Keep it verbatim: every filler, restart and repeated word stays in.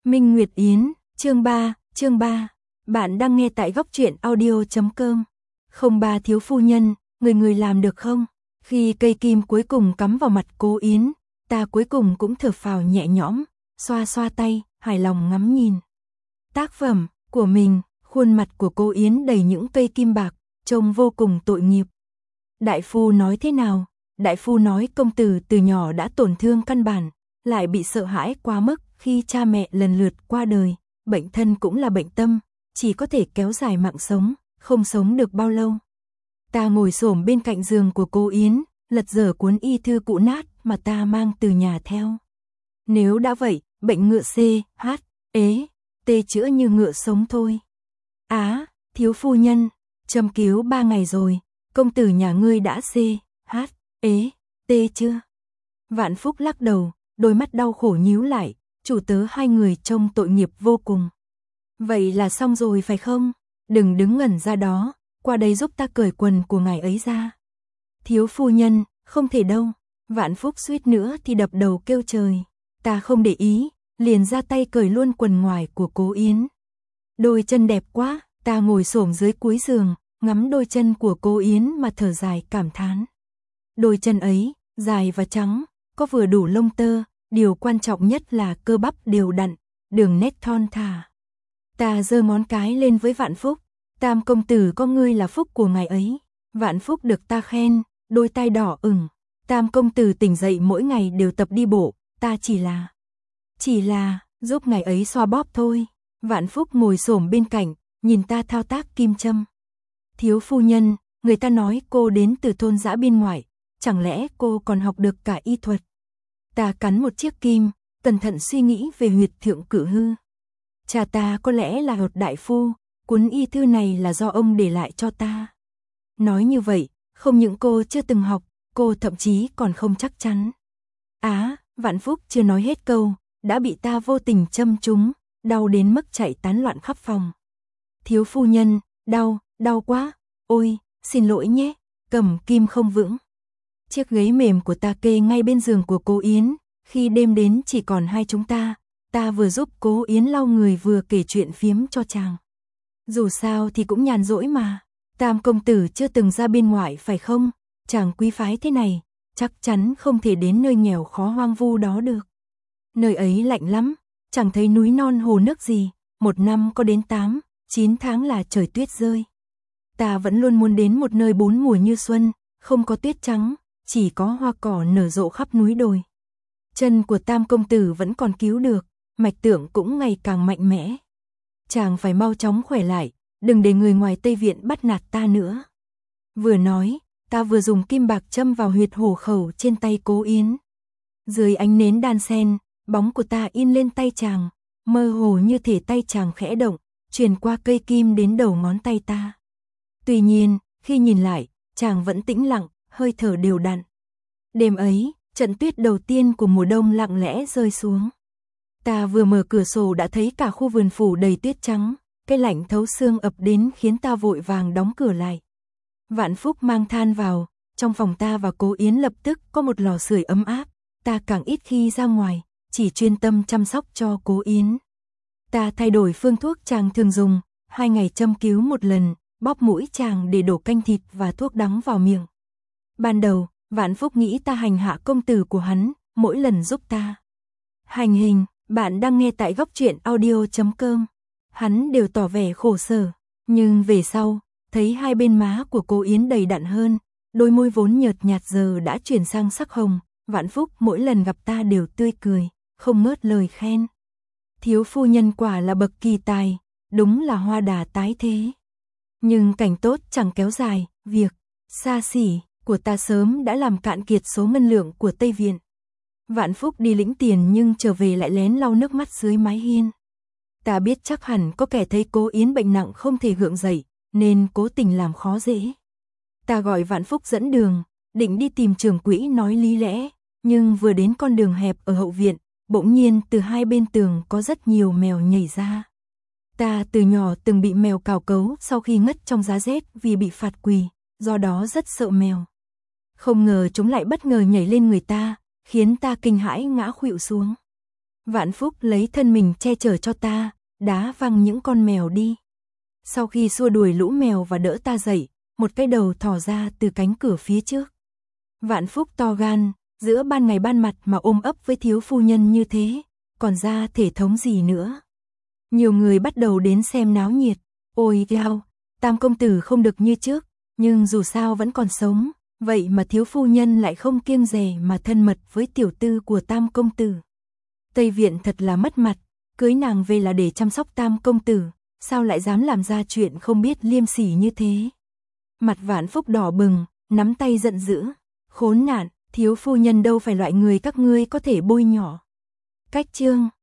Minh Nguyệt Yến, chương ba, chương ba. Bạn đang nghe tại góc truyện audio chấm com. Không ba thiếu phu nhân, người người làm được không? Khi cây kim cuối cùng cắm vào mặt Cố Yến, ta cuối cùng cũng thở phào nhẹ nhõm, xoa xoa tay, hài lòng ngắm nhìn. Tác phẩm của mình, khuôn mặt của Cố Yến đầy những cây kim bạc, trông vô cùng tội nghiệp. Đại phu nói thế nào? Đại phu nói công tử từ nhỏ đã tổn thương căn bản, lại bị sợ hãi quá mức khi cha mẹ lần lượt qua đời, bệnh thân cũng là bệnh tâm, chỉ có thể kéo dài mạng sống, không sống được bao lâu. Ta ngồi xổm bên cạnh giường của Cố Yến, lật dở cuốn y thư cũ nát mà ta mang từ nhà theo. Nếu đã vậy, bệnh ngựa C, H, ế, T chữa như ngựa sống thôi. Á, thiếu phu nhân, châm cứu ba ngày rồi, công tử nhà ngươi đã C, H, ế, T chưa? Vạn Phúc lắc đầu, đôi mắt đau khổ nhíu lại, chủ tớ hai người trông tội nghiệp vô cùng. Vậy là xong rồi phải không? Đừng đứng ngẩn ra đó, qua đây giúp ta cởi quần của ngài ấy ra. Thiếu phu nhân, không thể đâu. Vạn Phúc suýt nữa thì đập đầu kêu trời. Ta không để ý, liền ra tay cởi luôn quần ngoài của Cố Yến. Đôi chân đẹp quá, ta ngồi xổm dưới cuối giường, ngắm đôi chân của Cố Yến mà thở dài cảm thán. Đôi chân ấy, dài và trắng, có vừa đủ lông tơ, điều quan trọng nhất là cơ bắp đều đặn, đường nét thon thả. Ta giơ ngón cái lên với Vạn Phúc, Tam công tử có ngươi là phúc của ngài ấy. Vạn Phúc được ta khen, đôi tai đỏ ửng. Tam công tử tỉnh dậy mỗi ngày đều tập đi bộ, ta chỉ là chỉ là giúp ngài ấy xoa bóp thôi. Vạn Phúc ngồi xổm bên cạnh, nhìn ta thao tác kim châm. Thiếu phu nhân, người ta nói cô đến từ thôn dã biên ngoại, chẳng lẽ cô còn học được cả y thuật? Ta cắn một chiếc kim, cẩn thận suy nghĩ về huyệt thượng cử hư. Cha ta có lẽ là một đại phu, cuốn y thư này là do ông để lại cho ta. Nói như vậy, không những cô chưa từng học, cô thậm chí còn không chắc chắn. Á, Vạn Phúc chưa nói hết câu, đã bị ta vô tình châm trúng, đau đến mức chạy tán loạn khắp phòng. Thiếu phu nhân, đau, đau quá, ôi, xin lỗi nhé, cầm kim không vững. Chiếc ghế mềm của ta kê ngay bên giường của Cố Yến, khi đêm đến chỉ còn hai chúng ta, ta vừa giúp Cố Yến lau người vừa kể chuyện phiếm cho chàng. Dù sao thì cũng nhàn rỗi mà, Tam công tử chưa từng ra bên ngoài phải không? Chàng quý phái thế này, chắc chắn không thể đến nơi nghèo khó hoang vu đó được. Nơi ấy lạnh lắm, chẳng thấy núi non hồ nước gì, một năm có đến tám, chín tháng là trời tuyết rơi. Ta vẫn luôn muốn đến một nơi bốn mùa như xuân, không có tuyết trắng, chỉ có hoa cỏ nở rộ khắp núi đồi. Chân của Tam công tử vẫn còn cứu được, mạch tượng cũng ngày càng mạnh mẽ. Chàng phải mau chóng khỏe lại, đừng để người ngoài Tây Viện bắt nạt ta nữa. Vừa nói, ta vừa dùng kim bạc châm vào huyệt hổ khẩu trên tay Cố Yến. Dưới ánh nến đan sen, bóng của ta in lên tay chàng, mơ hồ như thể tay chàng khẽ động, truyền qua cây kim đến đầu ngón tay ta. Tuy nhiên, khi nhìn lại, chàng vẫn tĩnh lặng, hơi thở đều đặn. Đêm ấy, trận tuyết đầu tiên của mùa đông lặng lẽ rơi xuống. Ta vừa mở cửa sổ đã thấy cả khu vườn phủ đầy tuyết trắng, cái lạnh thấu xương ập đến khiến ta vội vàng đóng cửa lại. Vạn Phúc mang than vào, trong phòng ta và Cố Yến lập tức có một lò sưởi ấm áp, ta càng ít khi ra ngoài, chỉ chuyên tâm chăm sóc cho Cố Yến. Ta thay đổi phương thuốc chàng thường dùng, hai ngày châm cứu một lần, bóp mũi chàng để đổ canh thịt và thuốc đắng vào miệng. Ban đầu, Vạn Phúc nghĩ ta hành hạ công tử của hắn, mỗi lần giúp ta hành hình. Bạn đang nghe tại góc truyện audio chấm com. Hắn đều tỏ vẻ khổ sở, nhưng về sau, thấy hai bên má của Cố Yến đầy đặn hơn, đôi môi vốn nhợt nhạt giờ đã chuyển sang sắc hồng, Vạn Phúc mỗi lần gặp ta đều tươi cười, không ngớt lời khen. Thiếu phu nhân quả là bậc kỳ tài, đúng là hoa đà tái thế. Nhưng cảnh tốt chẳng kéo dài, việc xa xỉ của ta sớm đã làm cạn kiệt số ngân lượng của Tây Viện. Vạn Phúc đi lĩnh tiền nhưng trở về lại lén lau nước mắt dưới mái hiên. Ta biết chắc hẳn có kẻ thấy Cố Yến bệnh nặng không thể gượng dậy, nên cố tình làm khó dễ. Ta gọi Vạn Phúc dẫn đường, định đi tìm trưởng quỹ nói lý lẽ, nhưng vừa đến con đường hẹp ở hậu viện, bỗng nhiên từ hai bên tường có rất nhiều mèo nhảy ra. Ta từ nhỏ từng bị mèo cào cấu sau khi ngất trong giá rét vì bị phạt quỳ, do đó rất sợ mèo. Không ngờ chúng lại bất ngờ nhảy lên người ta, khiến ta kinh hãi ngã khuỵu xuống. Vạn Phúc lấy thân mình che chở cho ta, đá văng những con mèo đi. Sau khi xua đuổi lũ mèo và đỡ ta dậy, một cái đầu thò ra từ cánh cửa phía trước. Vạn Phúc to gan, giữa ban ngày ban mặt mà ôm ấp với thiếu phu nhân như thế, còn ra thể thống gì nữa. Nhiều người bắt đầu đến xem náo nhiệt, ôi gheo, Tam công tử không được như trước, nhưng dù sao vẫn còn sống, vậy mà thiếu phu nhân lại không kiêng dè mà thân mật với tiểu tư của Tam công tử. Tây Viện thật là mất mặt, cưới nàng về là để chăm sóc Tam công tử, sao lại dám làm ra chuyện không biết liêm sỉ như thế. Mặt Vạn Phúc đỏ bừng, nắm tay giận dữ, khốn nạn, thiếu phu nhân đâu phải loại người các ngươi có thể bôi nhỏ. Cách chương